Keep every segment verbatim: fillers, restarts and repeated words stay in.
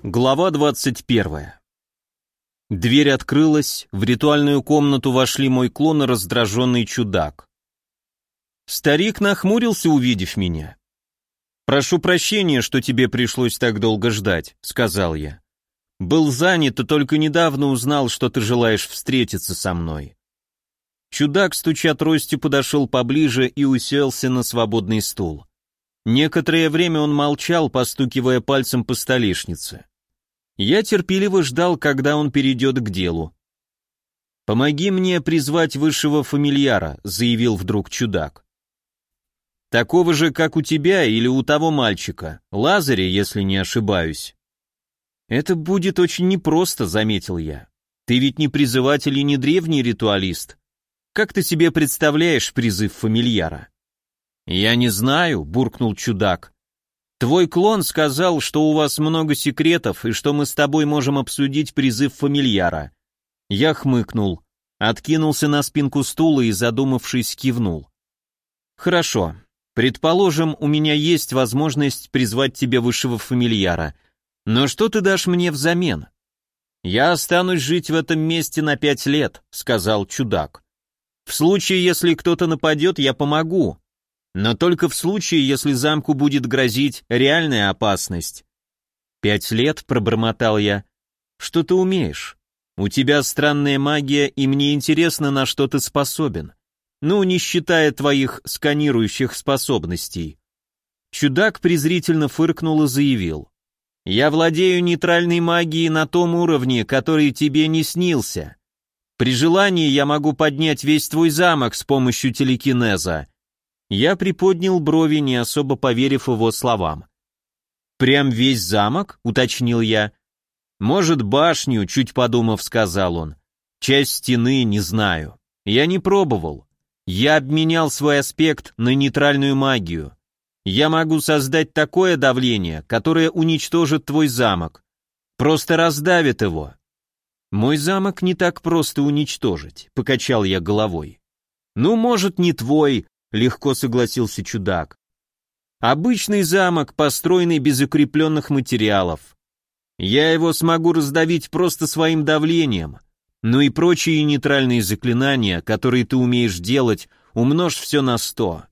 Глава двадцать первая. Дверь открылась, в ритуальную комнату вошли мой клон и раздраженный чудак. Старик нахмурился, увидев меня. «Прошу прощения, что тебе пришлось так долго ждать», — сказал я. «Был занят и только недавно узнал, что ты желаешь встретиться со мной». Чудак, стуча тростью, подошел поближе и уселся на свободный стул. Некоторое время он молчал, постукивая пальцем по столешнице. Я терпеливо ждал, когда он перейдет к делу. «Помоги мне призвать высшего фамильяра», — заявил вдруг чудак. «Такого же, как у тебя или у того мальчика, Лазаря, если не ошибаюсь». «Это будет очень непросто», — заметил я. «Ты ведь не призыватель и не древний ритуалист. Как ты себе представляешь призыв фамильяра?» «Я не знаю», — буркнул чудак. «Твой клон сказал, что у вас много секретов и что мы с тобой можем обсудить призыв фамильяра». Я хмыкнул, откинулся на спинку стула и, задумавшись, кивнул. «Хорошо. Предположим, у меня есть возможность призвать тебе высшего фамильяра. Но что ты дашь мне взамен?» «Я останусь жить в этом месте на пять лет», — сказал чудак. «В случае, если кто-то нападет, я помогу. Но только в случае, если замку будет грозить реальная опасность». «Пять лет», — пробормотал я. «Что ты умеешь? У тебя странная магия, и мне интересно, на что ты способен. Ну, не считая твоих сканирующих способностей». Чудак презрительно фыркнул и заявил. «Я владею нейтральной магией на том уровне, который тебе не снился. При желании я могу поднять весь твой замок с помощью телекинеза». Я приподнял брови, не особо поверив его словам. «Прям весь замок?» — уточнил я. «Может, башню», — чуть подумав, сказал он. «Часть стены, не знаю. Я не пробовал. Я обменял свой аспект на нейтральную магию. Я могу создать такое давление, которое уничтожит твой замок. Просто раздавит его». «Мой замок не так просто уничтожить», — покачал я головой. «Ну, может, не твой», — легко согласился чудак. «Обычный замок, построенный без укрепленных материалов. Я его смогу раздавить просто своим давлением. Ну и прочие нейтральные заклинания, которые ты умеешь делать, умножь все на сто.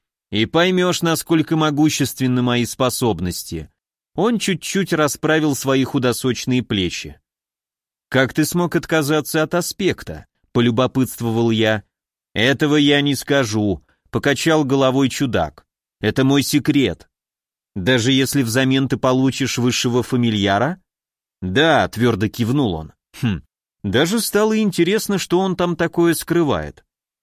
И поймешь, насколько могущественны мои способности». Он чуть-чуть расправил свои худосочные плечи. «Как ты смог отказаться от аспекта?» — полюбопытствовал я. «Этого я не скажу», — покачал головой чудак. «Это мой секрет». «Даже если взамен ты получишь высшего фамильяра?» «Да», — твердо кивнул он. «Хм, даже стало интересно, что он там такое скрывает.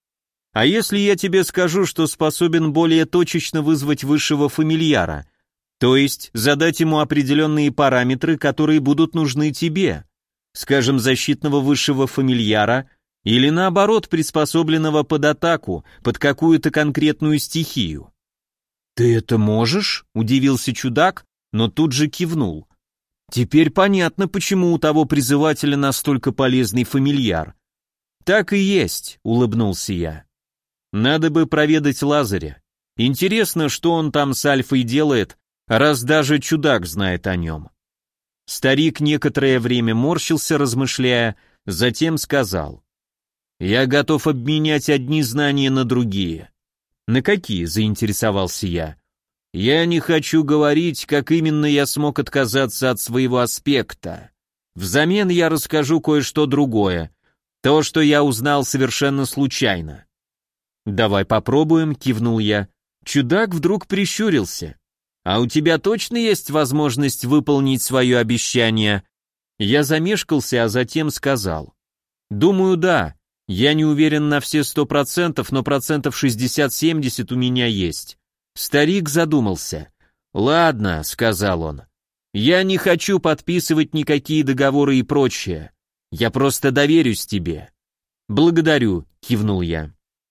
А если я тебе скажу, что способен более точечно вызвать высшего фамильяра, то есть задать ему определенные параметры, которые будут нужны тебе, скажем, защитного высшего фамильяра, или наоборот, приспособленного под атаку, под какую-то конкретную стихию?» «Ты это можешь?» — удивился чудак, но тут же кивнул. «Теперь понятно, почему у того призывателя настолько полезный фамильяр». «Так и есть», — улыбнулся я. «Надо бы проведать Лазаря. Интересно, что он там с Альфой делает, раз даже чудак знает о нем». Старик некоторое время морщился, размышляя, затем сказал: «Я готов обменять одни знания на другие». «На какие?» — заинтересовался я. «Я не хочу говорить, как именно я смог отказаться от своего аспекта. Взамен я расскажу кое-что другое, то, что я узнал совершенно случайно». «Давай попробуем», — кивнул я. Чудак вдруг прищурился. «А у тебя точно есть возможность выполнить свое обещание?» Я замешкался, а затем сказал: «Думаю, да. Я не уверен на все сто процентов, но процентов шестьдесят-семьдесят у меня есть». Старик задумался. «Ладно», — сказал он. «Я не хочу подписывать никакие договоры и прочее. Я просто доверюсь тебе». «Благодарю», — кивнул я.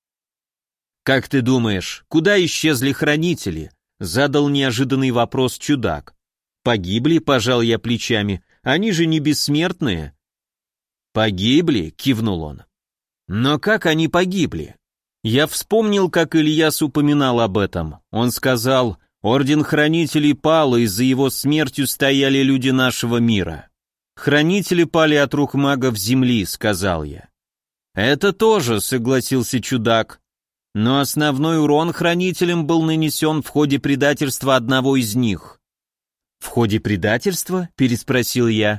«Как ты думаешь, куда исчезли хранители?» — задал неожиданный вопрос чудак. «Погибли», — пожал я плечами. «Они же не бессмертные». «Погибли?» — кивнул он. «Но как они погибли?» Я вспомнил, как Ильяс упоминал об этом. Он сказал: Орден Хранителей пал, и за его смертью стояли люди нашего мира. Хранители пали от рук магов Земли, сказал я. Это тоже, согласился чудак. Но основной урон Хранителям был нанесен в ходе предательства одного из них. В ходе предательства? Переспросил я.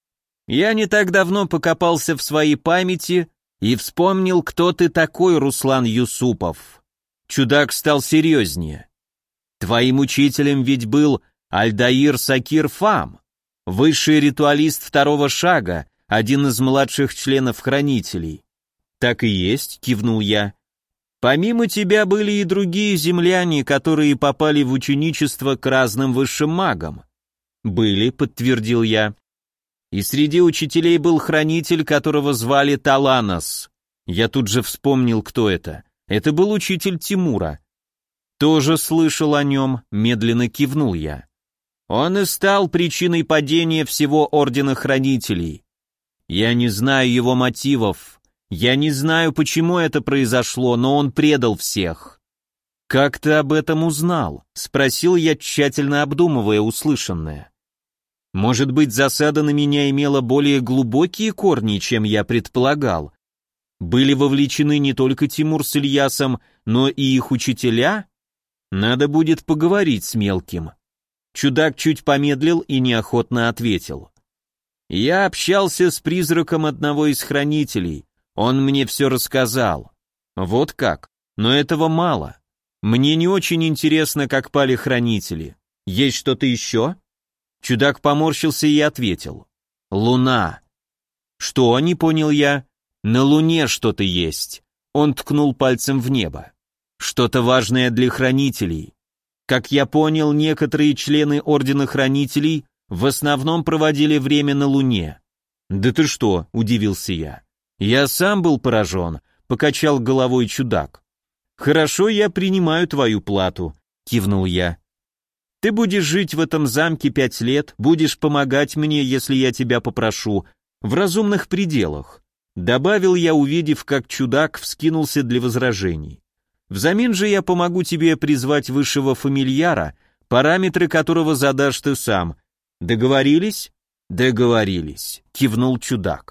Я не так давно покопался в своей памяти и вспомнил, кто ты такой, Руслан Юсупов. Чудак стал серьезнее. Твоим учителем ведь был Альдаир Сакир Фам, высший ритуалист второго шага, один из младших членов Хранителей. Так и есть, кивнул я. Помимо тебя были и другие земляне, которые попали в ученичество к разным высшим магам. Были, подтвердил я. И среди учителей был хранитель, которого звали Таланос. Я тут же вспомнил, кто это. Это был учитель Тимура. Тоже слышал о нем, медленно кивнул я. Он и стал причиной падения всего Ордена Хранителей. Я не знаю его мотивов, я не знаю, почему это произошло, но он предал всех. «Как ты об этом узнал?» — спросил я, тщательно обдумывая услышанное. Может быть, засада на меня имела более глубокие корни, чем я предполагал. Были вовлечены не только Тимур с Ильясом, но и их учителя? Надо будет поговорить с мелким. Чудак чуть помедлил и неохотно ответил. Я общался с призраком одного из хранителей. Он мне все рассказал. Вот как. Но этого мало. Мне не очень интересно, как пали хранители. Есть что-то еще? Чудак поморщился и ответил. Луна. Что, не понял я? На Луне что-то есть. Он ткнул пальцем в небо. Что-то важное для хранителей. Как я понял, некоторые члены Ордена Хранителей в основном проводили время на Луне. Да ты что, удивился я. Я сам был поражен, покачал головой чудак. Хорошо, я принимаю твою плату, кивнул я. Ты будешь жить в этом замке пять лет, будешь помогать мне, если я тебя попрошу, в разумных пределах. Добавил я, увидев, как чудак вскинулся для возражений. Взамен же я помогу тебе призвать высшего фамильяра, параметры которого задашь ты сам. Договорились? Договорились, кивнул чудак.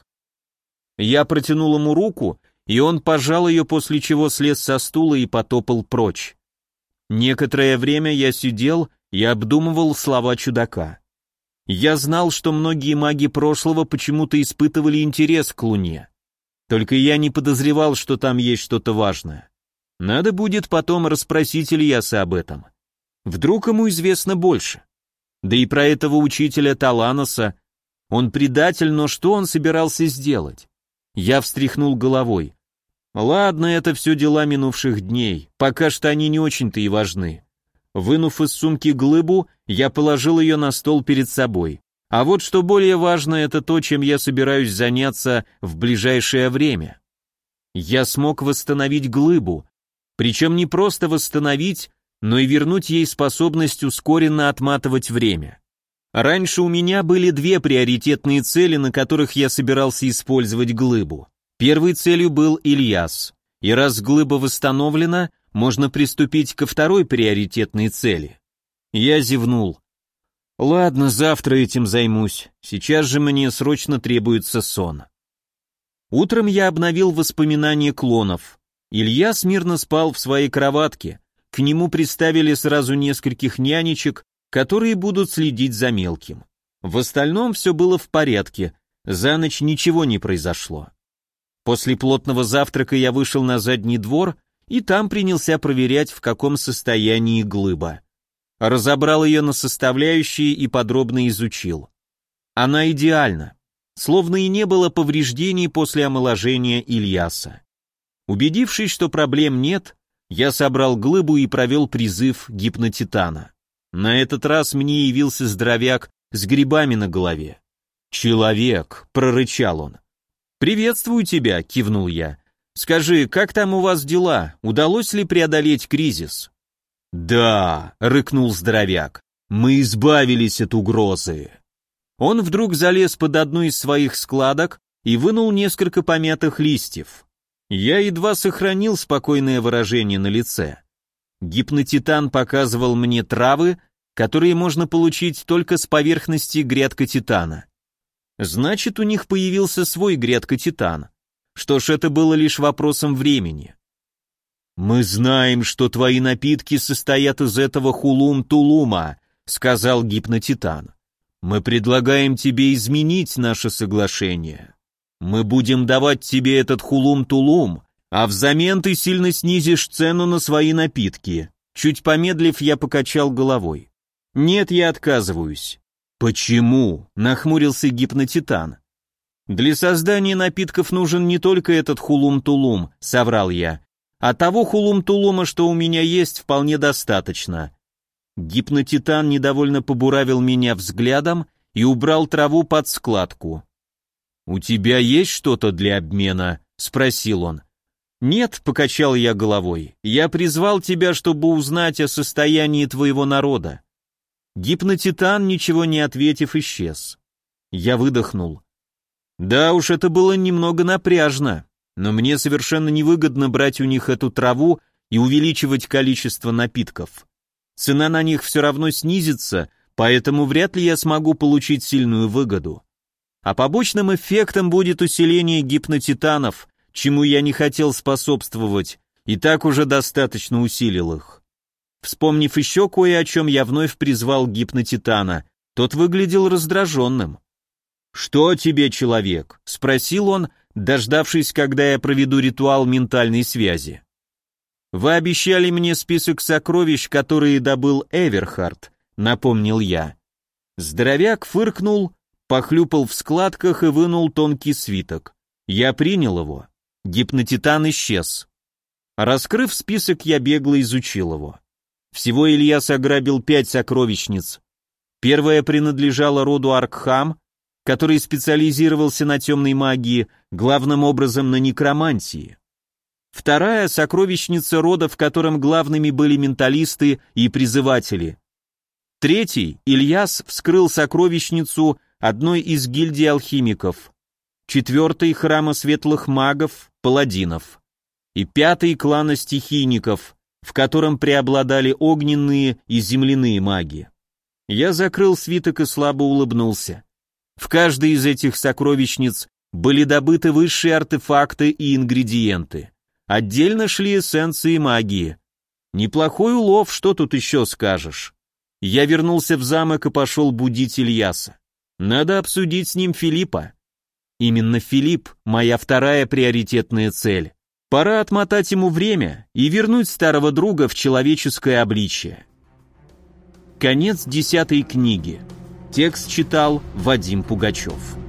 Я протянул ему руку, и он пожал ее, после чего слез со стула и потопал прочь. Некоторое время я сидел и обдумывал слова чудака. Я знал, что многие маги прошлого почему-то испытывали интерес к Луне. Только я не подозревал, что там есть что-то важное. Надо будет потом расспросить Ильяса об этом. Вдруг ему известно больше. Да и про этого учителя Таланоса. Он предатель, но что он собирался сделать? Я встряхнул головой. Ладно, это все дела минувших дней, пока что они не очень-то и важны. Вынув из сумки глыбу, я положил ее на стол перед собой. А вот что более важно, это то, чем я собираюсь заняться в ближайшее время. Я смог восстановить глыбу, причем не просто восстановить, но и вернуть ей способность ускоренно отматывать время. Раньше у меня были две приоритетные цели, на которых я собирался использовать глыбу. Первой целью был Ильяс, и раз глыба восстановлена, можно приступить ко второй приоритетной цели. Я зевнул. Ладно, завтра этим займусь, сейчас же мне срочно требуется сон. Утром я обновил воспоминания клонов. Ильяс мирно спал в своей кроватке, к нему приставили сразу нескольких нянечек, которые будут следить за мелким. В остальном все было в порядке, за ночь ничего не произошло. После плотного завтрака я вышел на задний двор и там принялся проверять, в каком состоянии глыба. Разобрал ее на составляющие и подробно изучил. Она идеальна, словно и не было повреждений после омоложения Ильяса. Убедившись, что проблем нет, я собрал глыбу и провел призыв гипнотитана. На этот раз мне явился здоровяк с грибами на голове. «Человек», — прорычал он. «Приветствую тебя», — кивнул я. «Скажи, как там у вас дела? Удалось ли преодолеть кризис?» «Да», — рыкнул здоровяк, — «мы избавились от угрозы». Он вдруг залез под одну из своих складок и вынул несколько помятых листьев. Я едва сохранил спокойное выражение на лице. Гипнотитан показывал мне травы, которые можно получить только с поверхности грядка-титана. Значит, у них появился свой грядка-титан. Что ж, это было лишь вопросом времени. «Мы знаем, что твои напитки состоят из этого хулум-тулума», сказал гипнотитан. «Мы предлагаем тебе изменить наше соглашение. Мы будем давать тебе этот хулум-тулум, а взамен ты сильно снизишь цену на свои напитки». Чуть помедлив, я покачал головой. «Нет, я отказываюсь». «Почему?» — нахмурился гипнотитан. «Для создания напитков нужен не только этот хулум-тулум», — соврал я, «а того хулум-тулума, что у меня есть, вполне достаточно». Гипнотитан недовольно побуравил меня взглядом и убрал траву под складку. «У тебя есть что-то для обмена?» — спросил он. «Нет», — покачал я головой, — «я призвал тебя, чтобы узнать о состоянии твоего народа». Гипнотитан, ничего не ответив, исчез. Я выдохнул. Да уж, это было немного напряжно, но мне совершенно невыгодно брать у них эту траву и увеличивать количество напитков. Цена на них все равно снизится, поэтому вряд ли я смогу получить сильную выгоду. А побочным эффектом будет усиление гипнотитанов, чему я не хотел способствовать, и так уже достаточно усилил их. Вспомнив еще кое о чем, я вновь призвал гипнотитана. Тот выглядел раздраженным. «Что тебе, человек?» — спросил он, дождавшись, когда я проведу ритуал ментальной связи. «Вы обещали мне список сокровищ, которые добыл Эверхард», — напомнил я. Здоровяк фыркнул, похлюпал в складках и вынул тонкий свиток. Я принял его. Гипнотитан исчез. Раскрыв список, я бегло изучил его. Всего Ильяс ограбил пять сокровищниц. Первая принадлежала роду Аркхам, который специализировался на темной магии, главным образом на некромантии. Вторая — сокровищница рода, в котором главными были менталисты и призыватели. Третий — Ильяс вскрыл сокровищницу одной из гильдий алхимиков. Четвертый — храма светлых магов, паладинов. И пятый — клана стихийников, в котором преобладали огненные и земляные маги. Я закрыл свиток и слабо улыбнулся. В каждой из этих сокровищниц были добыты высшие артефакты и ингредиенты. Отдельно шли эссенции магии. Неплохой улов, что тут еще скажешь? Я вернулся в замок и пошел будить Ильяса. Надо обсудить с ним Филиппа. Именно Филипп — моя вторая приоритетная цель. Пора отмотать ему время и вернуть старого друга в человеческое обличие. Конец десятой книги. Текст читал Вадим Пугачев.